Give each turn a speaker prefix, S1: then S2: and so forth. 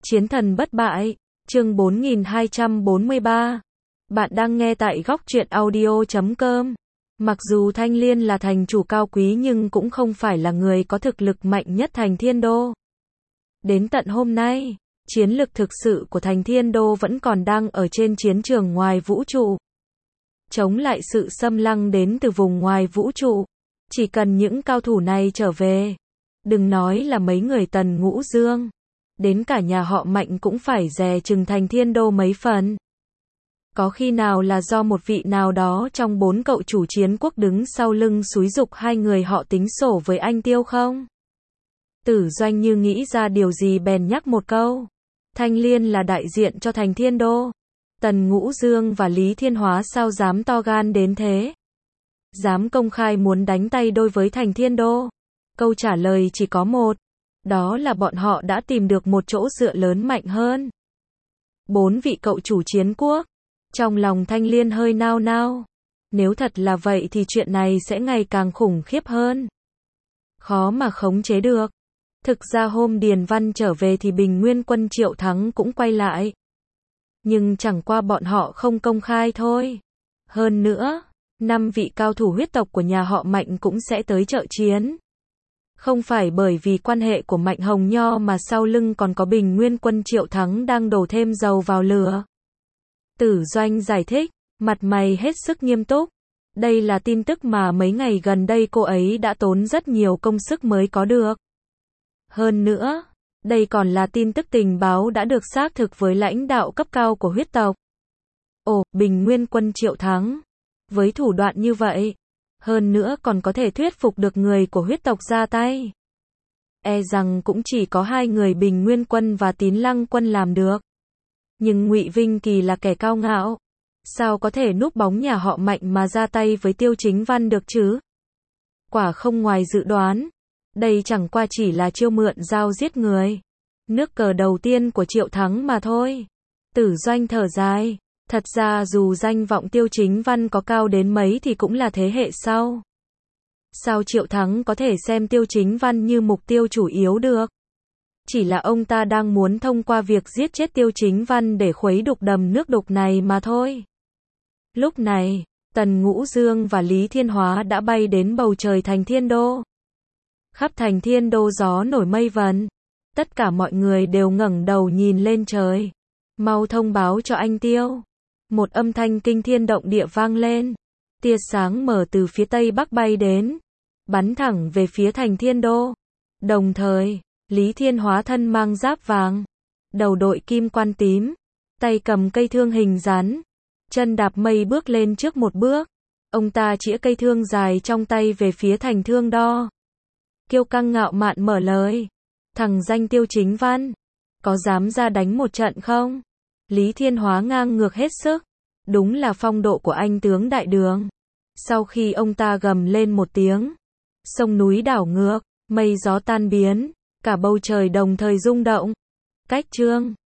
S1: Chiến thần bất bại, chương 4243. Bạn đang nghe tại góc truyện audio.com. Mặc dù Thanh Liên là thành chủ cao quý nhưng cũng không phải là người có thực lực mạnh nhất thành Thiên Đô. Đến tận hôm nay, chiến lực thực sự của thành Thiên Đô vẫn còn đang ở trên chiến trường ngoài vũ trụ. Chống lại sự xâm lăng đến từ vùng ngoài vũ trụ. Chỉ cần những cao thủ này trở về, đừng nói là mấy người Tần Ngũ Dương, đến cả nhà họ Mạnh cũng phải dè chừng thành Thiên Đô mấy phần. Có khi nào là do một vị nào đó trong 4 cậu chủ chiến quốc đứng sau lưng xúi giục hai người họ tính sổ với anh Tiêu không? Tử Doanh như nghĩ ra điều gì bèn nhắc một câu. Thanh Liên là đại diện cho thành Thiên Đô. Tần Ngũ Dương và Lý Thiên Hóa sao dám to gan đến thế? Dám công khai muốn đánh tay đôi với thành Thiên Đô? Câu trả lời chỉ có một. Đó là bọn họ đã tìm được một chỗ dựa lớn mạnh hơn. 4 vị cậu chủ chiến quốc. Trong lòng Thanh Liên hơi nao nao. Nếu thật là vậy thì chuyện này sẽ ngày càng khủng khiếp hơn. Khó mà khống chế được. Thực ra hôm Điền Văn trở về thì Bình Nguyên quân Triệu Thắng cũng quay lại. Nhưng chẳng qua bọn họ không công khai thôi. Hơn nữa, 5 vị cao thủ huyết tộc của nhà họ Mạnh cũng sẽ tới trợ chiến. Không phải bởi vì quan hệ của Mạnh Hồng Nho mà sau lưng còn có Bình Nguyên quân Triệu Thắng đang đổ thêm dầu vào lửa. Tử Doanh giải thích, mặt mày hết sức nghiêm túc. Đây là tin tức mà mấy ngày gần đây cô ấy đã tốn rất nhiều công sức mới có được. Hơn nữa, đây còn là tin tức tình báo đã được xác thực với lãnh đạo cấp cao của huyết tộc. Ồ, Bình Nguyên quân Triệu Thắng. Với thủ đoạn như vậy, hơn nữa còn có thể thuyết phục được người của huyết tộc ra tay. E rằng cũng chỉ có 2 người Bình Nguyên quân và Tín Lăng quân làm được. Nhưng Ngụy Vinh Kỳ là kẻ cao ngạo, sao có thể núp bóng nhà họ Mạnh mà ra tay với Tiêu Chính Văn được chứ? Quả không ngoài dự đoán, đây chẳng qua chỉ là chiêu mượn dao giết người. Nước cờ đầu tiên của Triệu Thắng mà thôi. Tử Doanh thở dài, thật ra dù danh vọng Tiêu Chính Văn có cao đến mấy thì cũng là thế hệ sau. Sao Triệu Thắng có thể xem Tiêu Chính Văn như mục tiêu chủ yếu được? Chỉ là ông ta đang muốn thông qua việc giết chết Tiêu Chính Văn để khuấy đục đầm nước đục này mà thôi. Lúc này, Tần Ngũ Dương và Lý Thiên Hóa đã bay đến bầu trời thành Thiên Đô. Khắp thành Thiên Đô gió nổi mây vần. Tất cả mọi người đều ngẩng đầu nhìn lên trời. Mau thông báo cho anh Tiêu. Một âm thanh kinh thiên động địa vang lên. Tia sáng mở từ phía tây bắc bay đến, bắn thẳng về phía thành Thiên Đô. Đồng thời, Lý Thiên Hóa thân mang giáp vàng, đầu đội kim quan tím, tay cầm cây thương hình rắn, chân đạp mây bước lên trước một bước. Ông ta chĩa cây thương dài trong tay về phía thành Thương Đo. Kiêu căng ngạo mạn mở lời. Thằng danh Tiêu Chính Văn, có dám ra đánh một trận không? Lý Thiên Hóa ngang ngược hết sức. Đúng là phong độ của anh tướng đại đường. Sau khi ông ta gầm lên một tiếng, sông núi đảo ngược, mây gió tan biến, cả bầu trời đồng thời rung động. Cách chương